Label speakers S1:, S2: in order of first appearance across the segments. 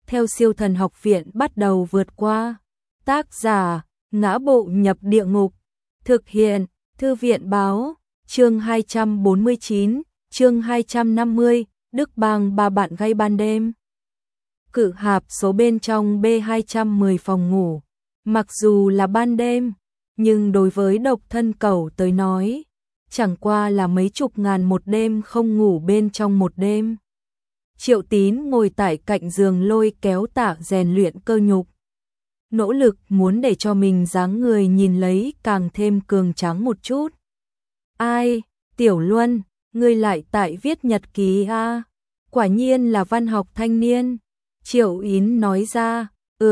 S1: theo Siêu Thần Học Viện bắt đầu vượt qua. Tác giả: Ngã Bộ Nhập Địa Ngục. Thực hiện: Thư viện báo. Chương 249, chương 250, Đức Bang ba bạn gây ban đêm. Cự hạp số bên trong B210 phòng ngủ. Mặc dù là ban đêm, nhưng đối với độc thân cẩu tới nói, chẳng qua là mấy chục ngàn một đêm không ngủ bên trong một đêm. Triệu Tín ngồi tại cạnh giường lôi kéo Tạ rèn luyện cơ nhục. Nỗ lực muốn để cho mình dáng người nhìn lấy càng thêm cường tráng một chút. Ai, Tiểu Luân, ngươi lại tại viết nhật ký à? Quả nhiên là văn học thanh niên. Triệu Yến nói ra.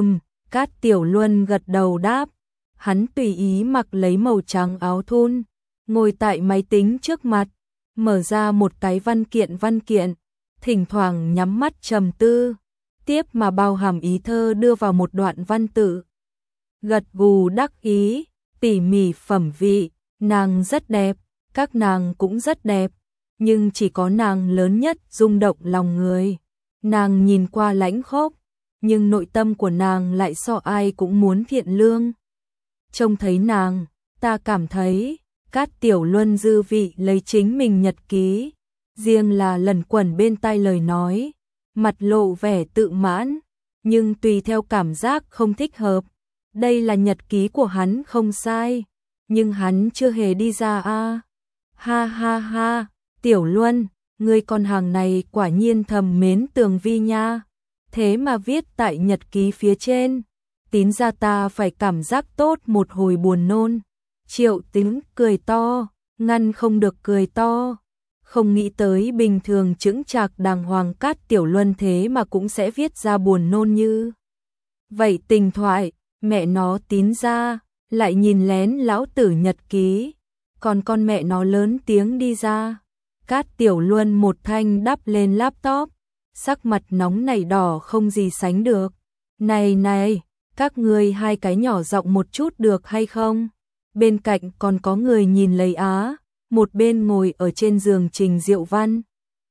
S1: Cát Tiểu Luân gật đầu đáp. Hắn tùy ý mặc lấy màu trắng áo thun, ngồi tại máy tính trước mặt, mở ra một cái văn kiện, thỉnh thoảng nhắm mắt trầm tư, tiếp mà bao hàm ý thơ đưa vào một đoạn văn tự. Gật gù đắc ý, tỉ mỉ phẩm vị, nàng rất đẹp, các nàng cũng rất đẹp, nhưng chỉ có nàng lớn nhất rung động lòng người. Nàng nhìn qua lãnh khốc, nhưng nội tâm của nàng lại so ai cũng muốn thiện lương. Trông thấy nàng, ta cảm thấy Cát Tiểu Luân dư vị lấy chính mình nhật ký, riêng là lần quẩn bên tai lời nói, mặt lộ vẻ tự mãn, nhưng tùy theo cảm giác không thích hợp. Đây là nhật ký của hắn không sai, nhưng hắn chưa hề đi ra a. Ha ha ha, Tiểu Luân, ngươi con hàng này quả nhiên thầm mến Tường Vi nha. Thế mà viết tại nhật ký phía trên, Tín ra ta phải cảm giác tốt một hồi buồn nôn. Triệu Tín cười to, ngăn không được cười to. Không nghĩ tới bình thường chững chạc đàng hoàng Cát Tiểu Luân thế mà cũng sẽ viết ra buồn nôn như vậy tình thoại. Mẹ nó Tín ra, lại nhìn lén lão tử nhật ký, còn con mẹ nó lớn tiếng đi ra. Cát Tiểu Luân một thanh đắp lên laptop, sắc mặt nóng nảy đỏ không gì sánh được. Này, các ngươi hai cái nhỏ giọng một chút được hay không? Bên cạnh còn có người nhìn lấy á, một bên ngồi ở trên giường Trình Diệu Văn.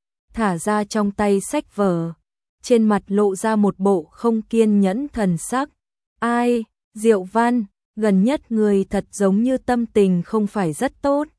S1: Thả ra trong tay sách vở, trên mặt lộ ra một bộ không kiên nhẫn thần sắc. Ai, Diệu Văn, gần nhất người thật giống như tâm tình không phải rất tốt.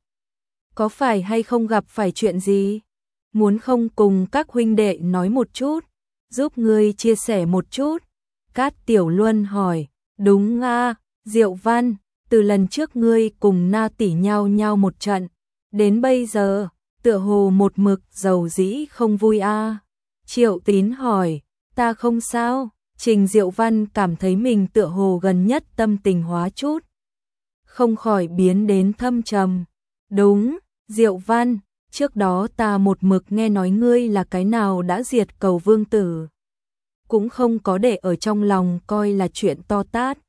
S1: Có phải hay không gặp phải chuyện gì? Muốn không cùng các huynh đệ nói một chút, giúp ngươi chia sẻ một chút? Cát Tiểu Luân hỏi. Đúng a, Diệu Văn, từ lần trước ngươi cùng Na tỷ nhau một trận, đến bây giờ, tựa hồ một mực dầu dĩ không vui a. Triệu Tín hỏi. Ta không sao. Trình Diệu Văn cảm thấy mình tựa hồ gần nhất tâm tình hóa chút, không khỏi biến đến thâm trầm. Đúng, Diệu Văn, trước đó ta một mực nghe nói ngươi là cái nào đã diệt cầu vương tử, cũng không có để ở trong lòng coi là chuyện to tát.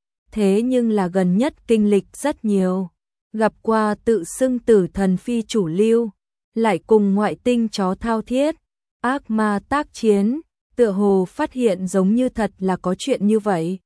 S1: Thế nhưng là gần nhất kinh lịch rất nhiều, gặp qua tự xưng tử thần phi chủ lưu, lại cùng ngoại tinh chó thao thiết, ác ma tác chiến, tựa hồ phát hiện giống như thật là có chuyện như vậy.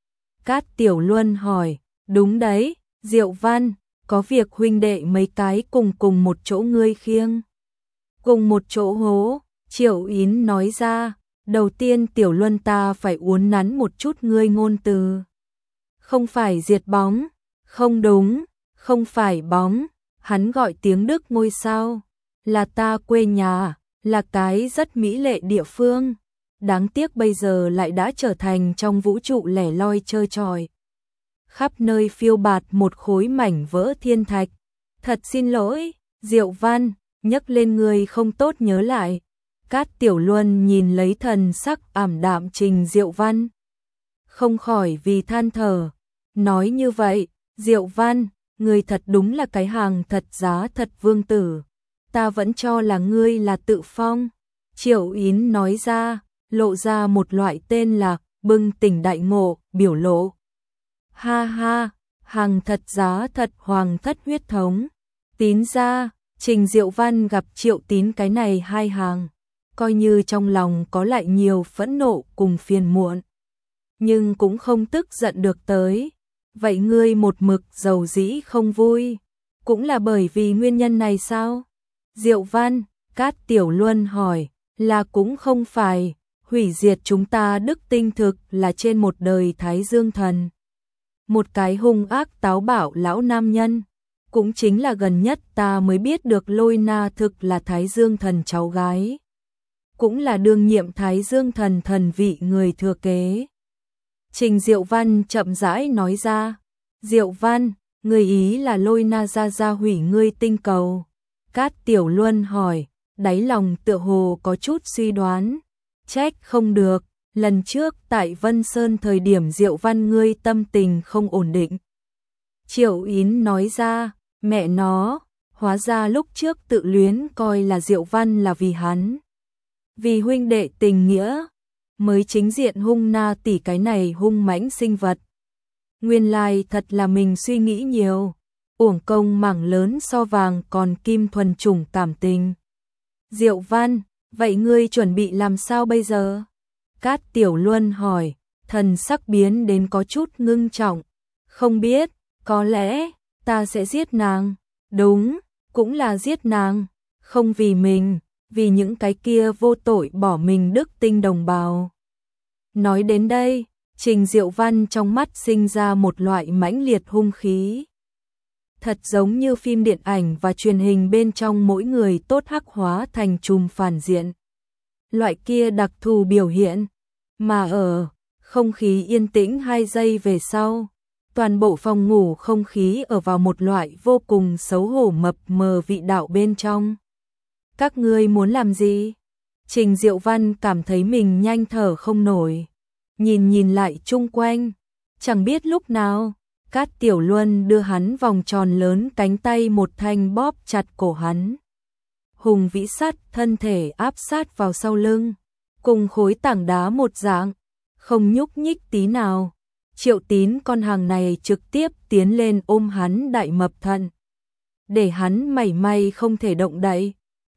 S1: Cát Tiểu Luân hỏi. Đúng đấy, Diệu Văn, có việc huynh đệ mấy cái cùng một chỗ ngươi khiêng. Cùng một chỗ hố, Triệu Yến nói ra. Đầu tiên Tiểu Luân ta phải uốn nắn một chút ngươi ngôn từ. Không phải diệt bóng, không đúng, không phải bóng, hắn gọi tiếng Đức ngôi sao, là ta quê nhà, là cái rất mỹ lệ địa phương. Đáng tiếc bây giờ lại đã trở thành trong vũ trụ lẻ loi trơ trọi, khắp nơi phiêu bạt một khối mảnh vỡ thiên thạch. Thật xin lỗi, Diệu Văn, nhấc lên người không tốt nhớ lại. Cát Tiểu Luân nhìn lấy thần sắc ảm đạm Trình Diệu Văn, không khỏi vì than thở. Nói như vậy, Diệu Văn, người thật đúng là cái hàng thật giá thật vương tử. Ta vẫn cho là ngươi là tự phong. Triệu Yến nói ra, lộ ra một loại tên là bừng tỉnh đại ngộ biểu lộ. Ha ha, hàng thật giá thật hoàng thất huyết thống. Tín ra, Trình Diệu Văn gặp Triệu Tín cái này hai hàng, coi như trong lòng có lại nhiều phẫn nộ cùng phiền muộn, nhưng cũng không tức giận được tới. Vậy ngươi một mực dầu dĩ không vui, cũng là bởi vì nguyên nhân này sao? Diệu Văn, Cát Tiểu Luân hỏi. Là cũng không phải, hủy diệt chúng ta đức tinh thực là trên một đời Thái Dương Thần. Một cái hung ác táo bạo lão nam nhân, cũng chính là gần nhất ta mới biết được Lôi Na thực là Thái Dương Thần cháu gái. Cũng là đương nhiệm Thái Dương Thần thần vị người thừa kế. Trình Diệu Văn chậm rãi nói ra, Diệu Văn, người ý là Lôi Na ra hủy ngươi tinh cầu. Cát Tiểu Luân hỏi, đáy lòng tựa hồ có chút suy đoán, trách không được, lần trước tại Vân Sơn thời điểm Diệu Văn ngươi tâm tình không ổn định. Triệu Yến nói ra, mẹ nó, hóa ra lúc trước tự luyến coi là Diệu Văn là vì hắn. Vì huynh đệ tình nghĩa, mới chính diện hung Na tỷ cái này hung mãnh sinh vật. Nguyên lai thật là mình suy nghĩ nhiều, uổng công mảng lớn so vàng còn kim thuần chủng cảm tình. Diệu Văn, vậy ngươi chuẩn bị làm sao bây giờ? Cát Tiểu Luân hỏi, thần sắc biến đến có chút ngưng trọng. Không biết, có lẽ, ta sẽ giết nàng. Đúng, cũng là giết nàng. Không vì mình, vì những cái kia vô tội bỏ mình đức tinh đồng bào. Nói đến đây, Trình Diệu Văn trong mắt sinh ra một loại mãnh liệt hung khí. Thật giống như phim điện ảnh và truyền hình bên trong mỗi người tốt hắc hóa thành chùm phản diện. Loại kia đặc thù biểu hiện, mà ở không khí yên tĩnh 2 giây về sau, toàn bộ phòng ngủ không khí ở vào một loại vô cùng xấu hổ mập mờ vị đạo bên trong. Các ngươi muốn làm gì? Trình Diệu Văn cảm thấy mình nhanh thở không nổi. Nhìn lại chung quanh, chẳng biết lúc nào, Cát Tiểu Luân đưa hắn vòng tròn lớn cánh tay một thanh bóp chặt cổ hắn. Hùng vĩ sắt thân thể áp sát vào sau lưng, cùng khối tảng đá một dạng, không nhúc nhích tí nào. Triệu Tín con hàng này trực tiếp tiến lên ôm hắn đại mập thận, để hắn mảy may không thể động đậy.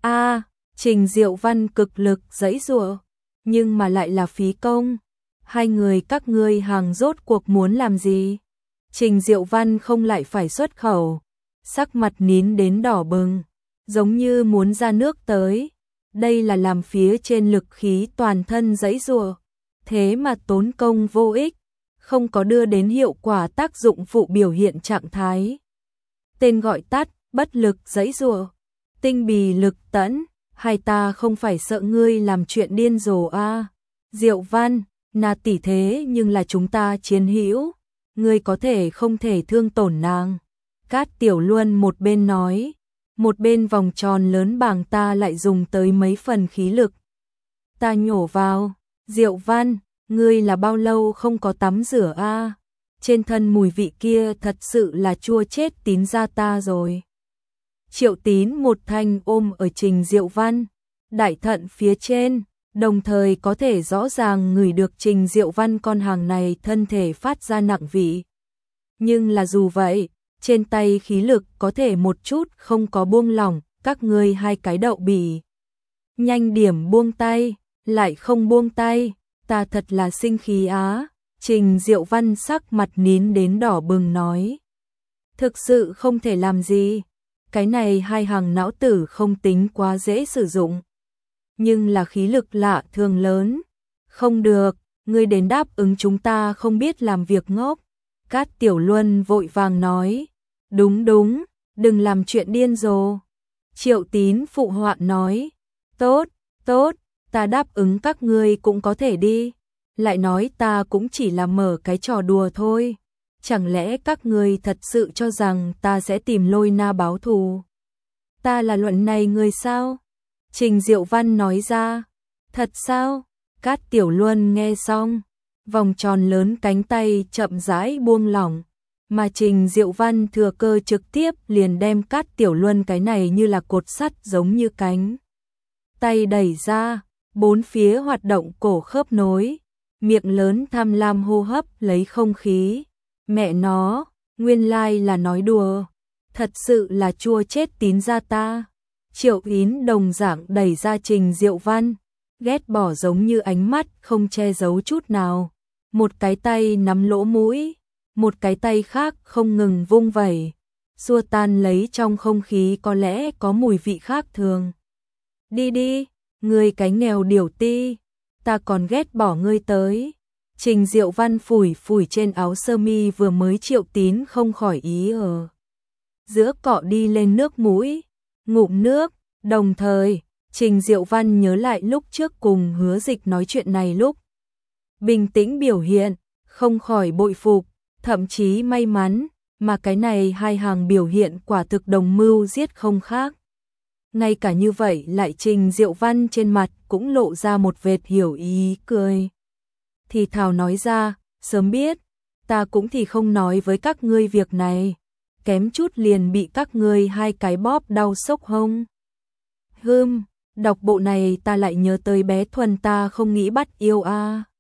S1: Trình Diệu Văn cực lực giãy giụa, nhưng mà lại là phí công. Hai người các ngươi hàng rốt cuộc muốn làm gì? Trình Diệu Văn không lại phải xuất khẩu, sắc mặt nín đến đỏ bừng, giống như muốn ra nước tới. Đây là làm phía trên lực khí toàn thân giãy giụa, thế mà tốn công vô ích, không có đưa đến hiệu quả tác dụng phụ biểu hiện trạng thái. Tên gọi tắt, bất lực giãy giụa, tinh bì lực tẫn, hay ta không phải sợ ngươi làm chuyện điên rồ a? Diệu Văn, Na tỷ thế nhưng là chúng ta chiến hữu, ngươi có thể không thể thương tổn nàng. Cát Tiểu Luân một bên nói, một bên vòng tròn lớn bảng ta lại dùng tới mấy phần khí lực. Ta nhổ vào, Diệu Văn, ngươi là bao lâu không có tắm rửa a? Trên thân mùi vị kia thật sự là chua chết Tín ra ta rồi. Triệu Tín một thanh ôm ở Trình Diệu Văn, đại thận phía trên, đồng thời có thể rõ ràng ngửi được Trình Diệu Văn con hàng này thân thể phát ra nặng vị. Nhưng là dù vậy, trên tay khí lực có thể một chút không có buông lỏng, các ngươi hai cái đậu bỉ. Nhanh điểm buông tay, lại không buông tay, ta thật là sinh khí á. Trình Diệu Văn sắc mặt nín đến đỏ bừng nói. Thực sự không thể làm gì, cái này hai hàng não tử không tính quá dễ sử dụng. Nhưng là khí lực lạ thường lớn. Không được, ngươi đến đáp ứng chúng ta không biết làm việc ngốc. Cát Tiểu Luân vội vàng nói. Đúng, đừng làm chuyện điên rồ. Triệu Tín phụ họa nói. Tốt, ta đáp ứng các ngươi cũng có thể đi. Lại nói ta cũng chỉ là mở cái trò đùa thôi. Chẳng lẽ các ngươi thật sự cho rằng ta sẽ tìm Lôi Na báo thù? Ta là luận này người sao? Trình Diệu Văn nói ra. Thật sao? Cát Tiểu Luân nghe xong, vòng tròn lớn cánh tay chậm rãi buông lỏng, mà Trình Diệu Văn thừa cơ trực tiếp liền đem Cát Tiểu Luân cái này như là cột sắt giống như cánh tay đẩy ra, bốn phía hoạt động cổ khớp nối, miệng lớn tham lam hô hấp lấy không khí. Mẹ nó, nguyên lai là nói đùa, thật sự là chua chết Tín ra ta. Triệu Yến đồng dạng đẩy ra Trình Diệu Văn, ghét bỏ giống như ánh mắt không che giấu chút nào. Một cái tay nắm lỗ mũi, một cái tay khác không ngừng vung vẩy, xua tan lấy trong không khí có lẽ có mùi vị khác thường. Đi, người cái nghèo điểu ti, ta còn ghét bỏ ngươi tới. Trình Diệu Văn phủi phủi trên áo sơ mi vừa mới Triệu Tín không khỏi ý ở giữa cọ đi lên nước mũi, ngụm nước, đồng thời, Trình Diệu Văn nhớ lại lúc trước cùng Hứa Dịch nói chuyện này lúc bình tĩnh biểu hiện, không khỏi bội phục, thậm chí may mắn, mà cái này hai hàng biểu hiện quả thực đồng mưu giết không khác. Ngay cả như vậy lại Trình Diệu Văn trên mặt cũng lộ ra một vệt hiểu ý cười. Thì thào nói ra, sớm biết, ta cũng thì không nói với các ngươi việc này, kém chút liền bị các ngươi hai cái bóp đau sốc hông. Đọc bộ này ta lại nhớ tới bé Thuần ta không nghĩ bắt yêu a.